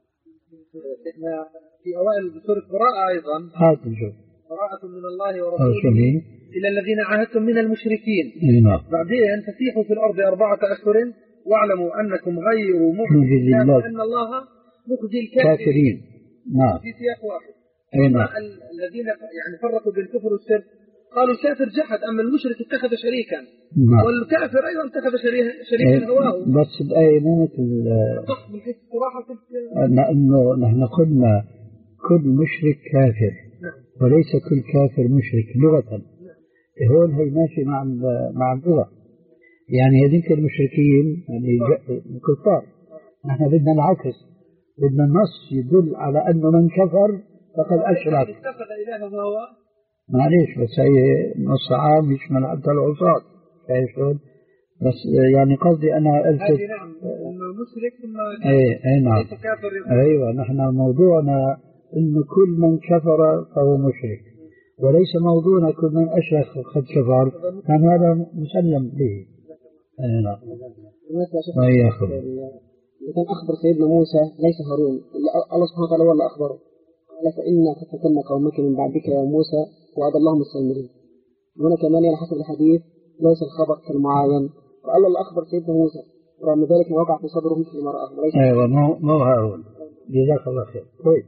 في أوائل سورة براءة أيضا هات نشوف براءة من الله ورسوله إلى الذين عاهدتم من المشركين. نعم. بعدين فسيحوا في الأرض أربعة أشهر واعلموا أنكم غير مخزي الله وأن الله مخزي الكافرين. نعم. في سياق واحد. نعم. الذين يعني فرقوا بين الكفر والشرك قالوا الكافر جحد أما المشرك اتخذ شريكا. نعم. والكافر أيضا اتخذ شريكا هواه. بس الآية مو مثل من حيث الصراحة لأنه نحن قلنا كل مشرك كافر وليس كل كافر مشرك لغة. هون هي ماشي مع مع اللغة. يعني هذيك المشركين يعني الكفار، نحن بدنا العكس، بدنا النص يدل على أنه من كفر فقد أشرك. اتخذ إلهه هو معليش بس هي نص عام يشمل حتى العصاة. شايف شلون؟ بس يعني قصدي أنا ألفت. هذه نعم المشرك ثم إيه إيه نعم. أيوة نحن موضوعنا إنه كل من كفر فهو مشرك، وليس موضوعنا كل من أشرك قد كفر، كان هذا مسلم به. أي نعم. ما يأخذ. كان أخبر سيدنا موسى ليس هارون، الله سبحانه وتعالى هو اللي أخبره قال فإنا قد فتنا قومك من بعدك يا موسى وعد اللهم السامرين. هنا كمان على حسب الحديث ليس الخبر كالمعاين، فقال الله أخبر سيدنا موسى رغم ذلك ما وقع في صدره مثل ما رأى. أيوة مو مو هارون. جزاك الله خير. كويس.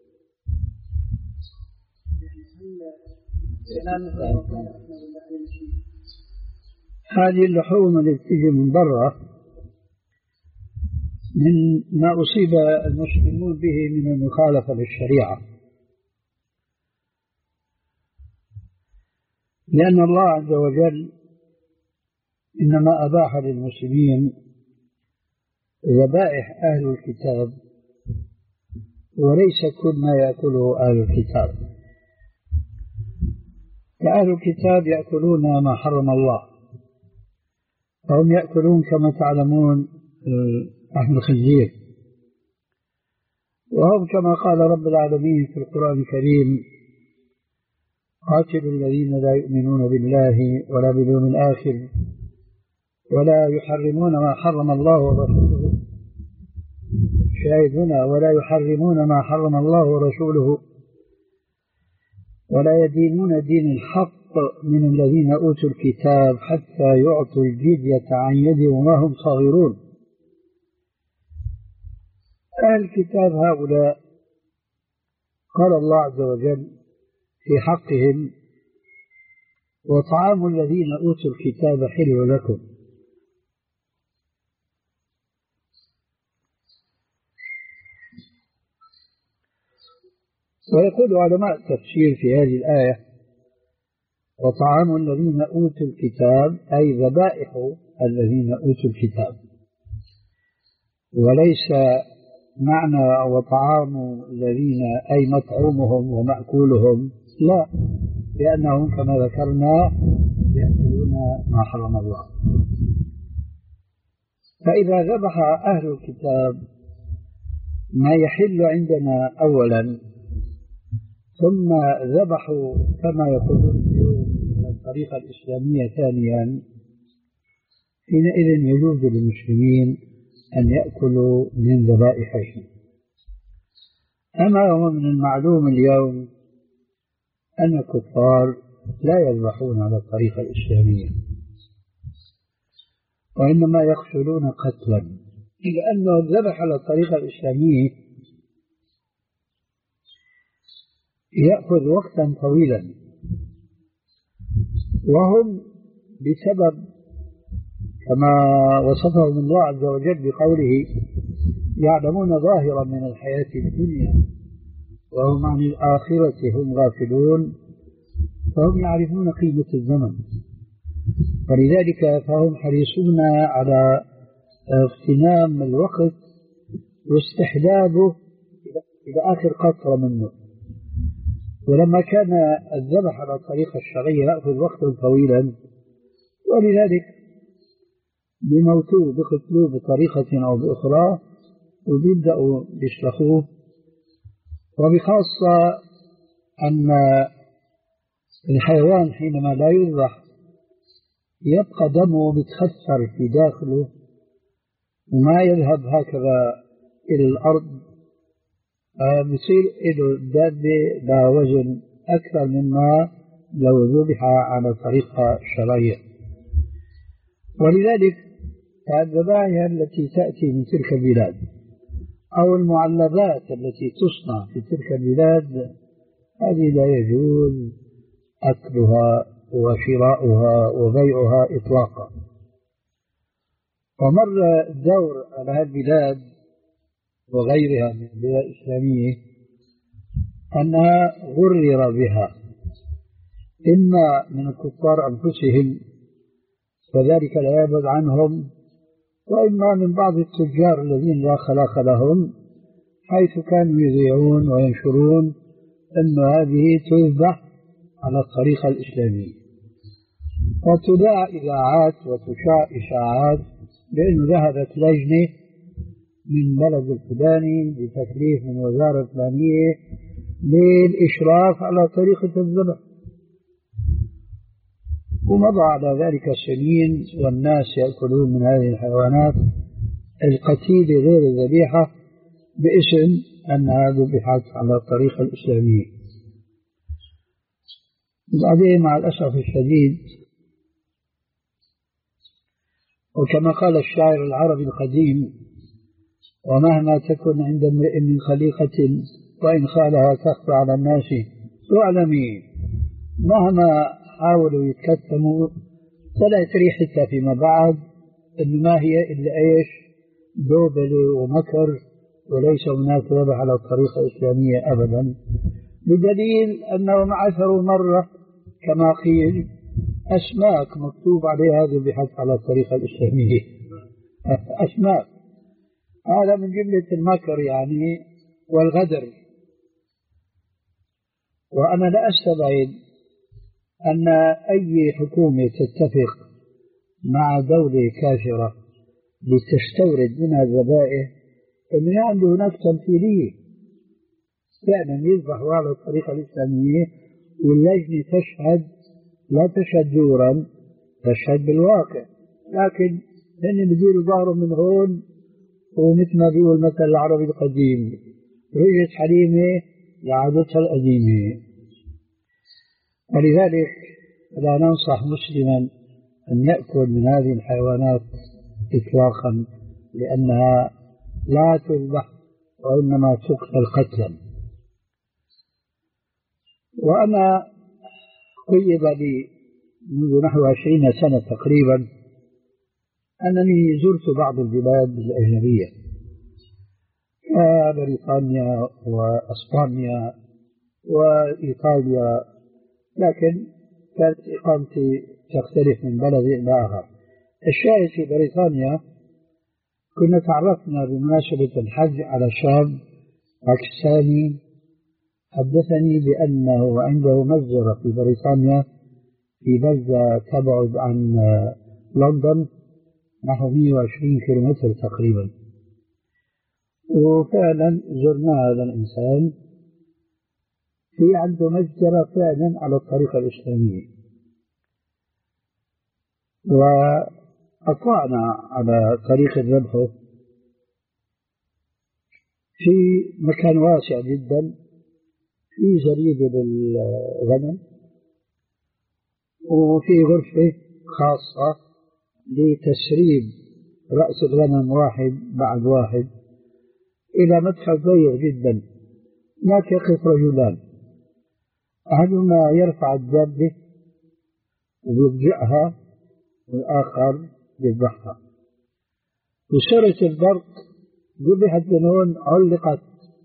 هذه اللحوم اللي بتيجي من برا من ما أصيب المسلمون به من المخالفة للشريعة، لأن الله عز وجل إنما أباح للمسلمين ذبائح أهل الكتاب وليس كل ما يأكله أهل الكتاب. فأهل الكتاب يأكلون ما حرم الله، فهم يأكلون كما تعلمون لحم الخنزير، وهم كما قال رب العالمين في القرآن الكريم: قاتلوا الذين لا يؤمنون بالله ولا باليوم الآخر ولا يحرمون ما حرم الله ورسوله. شاهدنا: ولا يحرمون ما حرم الله ورسوله ولا يدينون دين الحق من الذين أوتوا الكتاب حتى يعطوا الجزية عن يد وما هم صاغرون. أهل الكتاب هؤلاء قال الله عز وجل في حقهم: وطعام الذين أوتوا الكتاب حل لكم. ويقول علماء التفسير في هذه الآية: وطعام الذين أوتوا الكتاب أي ذبائح الذين أوتوا الكتاب، وليس معنى وطعام الذين أي مطعومهم ومأكولهم، لا، لأنهم كما ذكرنا يأكلون ما حرم الله. فإذا ذبح أهل الكتاب ما يحل عندنا أولا ثم ذبحوا كما يقولون اليوم الطريقة الإسلامية ثانيا، حينئذ يجوز للمسلمين أن يأكلوا من ذبائحهم. أما هو من المعلوم اليوم أن الكفار لا يذبحون على الطريقة الإسلامية، وإنما يقتلون قتلا، لأنه الذبح على الطريقة الإسلامية يأخذ وقتا طويلا، وهم بسبب كما وصفهم الله عز وجل بقوله: يعلمون ظاهرا من الحياة الدنيا وهم عن الآخرة هم غافلون، فهم يعرفون قيمة الزمن، ولذلك فهم حريصون على اغتنام الوقت واستحبابه إلى آخر قطرة منه. ولما كان الذبح على الطريقة الشرعية يأخذ وقتا طويلا، ولذلك بموتوه بقتلوه بطريقة أو بأخرى وبيبدأوا يشلخوه. وبخاصة أن الحيوان حينما لا يذبح يبقى دمه متخثر في داخله وما يذهب هكذا إلى الأرض، بيصير له دابة بوزن أكثر مما لو ذبح على طريقة شرعية. ولذلك الذبائح التي تأتي من تلك البلاد أو المعلبات التي تصنع في تلك البلاد هذه لا يجوز أكلها وشراؤها وبيعها إطلاقا. ومر الدور على هذه البلاد وغيرها من البلاد الإسلامية أنها غرر بها، إما من الكفار أنفسهم وذلك لا يبعد عنهم، وإما من بعض التجار الذين لا خلاق لهم، حيث كانوا يذيعون وينشرون أن هذه تذبح على الطريقة الإسلامية، وتذاع إذاعات وتشاع إشاعات بأن ذهبت لجنة من بلد الفلاني بتكليف من وزارة الفلانية للإشراف على طريقة الذبح، ومضى على ذلك السنين والناس يأكلون من هذه الحيوانات القتيلة غير الذبيحة باسم أنها ذبحت على الطريقة الإسلامية. وبعدين مع الأسف الشديد، وكما قال الشاعر العربي القديم: ومهما تكن عند امرئ من خليقة وإن خالها تخفى على الناس تعلمي. مهما حاولوا يتكتموا فلا تري حتى فيما بعد إن ما هي إلا إيش؟ دوبلة ومكر، وليس هناك وضع على الطريقة الإسلامية أبدا، بدليل أنهم عثروا مرة كما قيل أسماك مكتوب عليها ذبحت على الطريقة الإسلامية. أسماك، هذا من جملة المكر يعني والغدر. وأنا لا أستبعد أن أي حكومة تتفق مع دولة كافرة لتستورد منها الذبائح أن عنده هناك تمثيلية فعلا يذبحوا على الطريقة الإسلامية، واللجنة تشهد، لا تشهد زورا، تشهد بالواقع. لكن هن بيديروا ظهرهم من هون، ومثل ما بيقول المثل العربي القديم: رجعت حليمة لعادتها القديمة. ولذلك لا ننصح مسلما أن يأكل من هذه الحيوانات إطلاقا، لأنها لا تذبح وإنما تقتل قتلا. وأنا قيد لي منذ نحو عشرين سنة تقريبا أنني زرت بعض البلاد الأجنبية كبريطانيا وأسبانيا وإيطاليا، لكن كانت إقامتي تختلف من بلد إلى آخر. الشاهد في بريطانيا كنا تعرفنا بمناسبة الحج على شاب باكستاني حدثني بأنه عنده مجزرة في بريطانيا في بلدة تبعد عن لندن نحو مئة وعشرين كيلومتر تقريبا. وفعلا زرنا هذا الإنسان في عنده مجزرة فعلا على الطريقة الإسلامية، وأطلعنا على طريقة ذبحه في مكان واسع جدا، في زريبة بالغنم، وفي غرفة خاصة لتسريب رأس الغنم واحد بعد واحد إلى مدخل ضيق جدا. هناك يقف رجلان، أحدهما يرفع الدابة ويضجعها والآخر يذبحها. وسرة البرق ذبحت من هون، علقت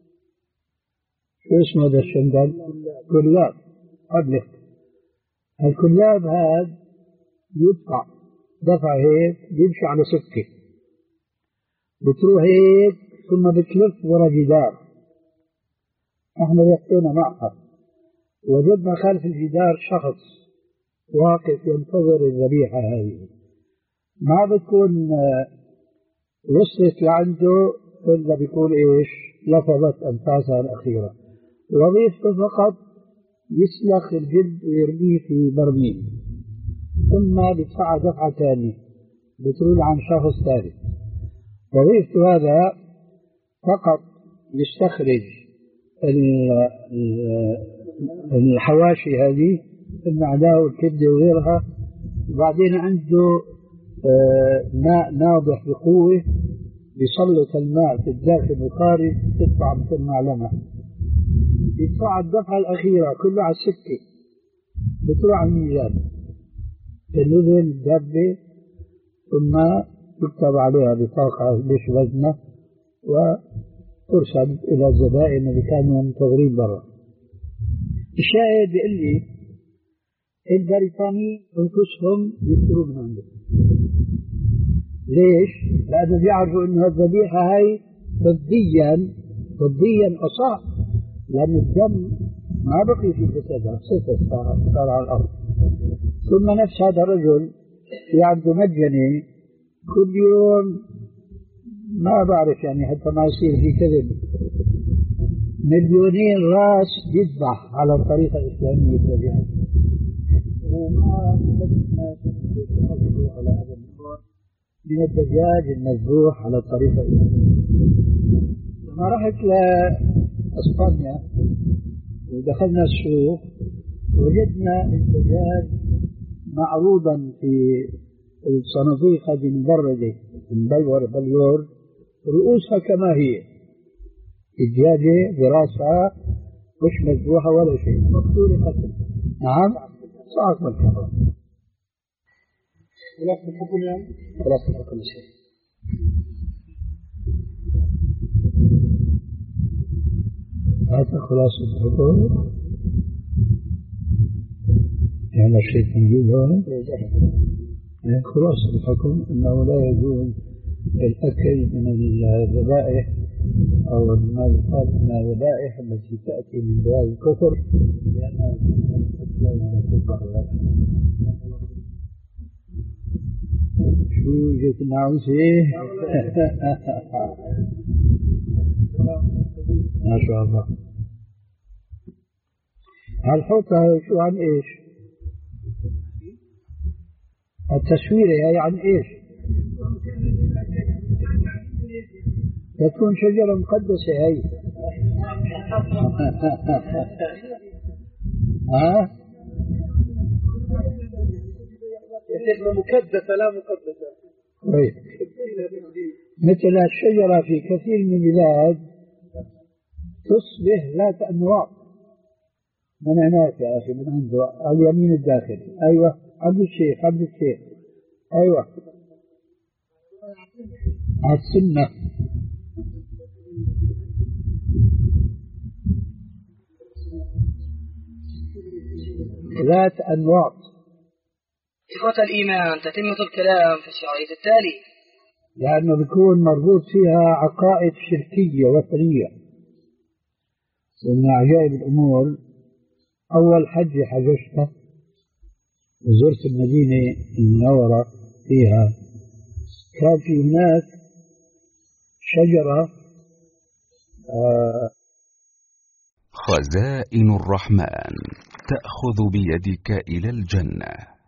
شو اسمه هذا الشنقل؟ كلاب. أبلغ الكلاب هذا يدفع دفع هيك يمشي على سكة، بتروح هيك ثم بتلف ورا جدار. احنا وقتنا معها وجدنا خلف الجدار شخص واقف ينتظر الذبيحة هذه، ما بتكون وصلت لعنده إلا بيقول إيش؟ لفظت أنفاسها الأخيرة. وظيفته فقط يسلخ الجلد ويرميه في برميل، ثم بيدفع دفعة ثانية بتروح عن شخص ثالث. وظيفته هذا فقط يستخرج الحواشي هذه، المعدة والكبدة وغيرها، وبعدين عنده ماء ناضح بقوة بيسلط الماء في الداخل والخارج، تدفع مثل معلمة، يدفع الدفعة الأخيرة كله على السكة، بتروح على الميزان تنزل الدابة، ثم يكتب عليها بطاقة ليش وزنه، وترسل إلى الزبائن اللي كانوا منتظرين برا. الشاهد بيقول لي البريطاني انفسهم يشتروا من عنده. ليش؟ لأنه بيعرفوا إنه الذبيحة هاي طبيا طبيا أصح، لأن الدم ما بقي في جسدها، صفر صار على الأرض. ثم نفس هذا الرجل في عنده مجني كل يوم، ما بعرف يعني حتى ما يصير في كذب، مليونين راس يذبح على الطريقة الإسلامية الطبيعية، وما الناس يحصلوا على هذا النوع من الدجاج المذبوح على الطريقة الإسلامية. لما رحت لأسبانيا ودخلنا السوق وجدنا الدجاج معروضا في الصناديق هذه المبردة المبلورة بلور، رؤوسها كما هي، الدجاجة براسها مش مذبوحة ولا شيء، مقتولة قتل. نعم صارت مذبوحة. خلاص الحكم يعني؟ خلاص الحكم شيء. هذا خلاصة الحكم. يعني الشيء موجود هون. خلاصة الحكم أنه لا يجوز الأكل من الذبائح أو ما يقال من الذبائح التي تأتي من بلاد الكفر، لأنها تسلم ولا تذبح ولا شو جيت ناوسي. ما شاء الله. هالحوطة شو عن إيش؟ التسويرة هي عن إيش؟ تكون شجرة مقدسة هي. ها؟ مكدسة لا مقدسة. طيب. مثل الشجرة في كثير من البلاد تصبح ذات أنواع. من هناك يا أخي، من عنده على اليمين الداخل. أيوة عبد الشيخ عبد الشيخ. أيوة السنة. ذات أنواع. إخوة الإيمان، تتمة الكلام في الشريط التالي، لأنه بيكون مربوط فيها عقائد شركية وثنية. ومن عجائب الأمور، أول حج حججته وزرت المدينة المنورة فيها، كان في هناك شجرة آه خزائن الرحمن تأخذ بيدك إلى الجنة.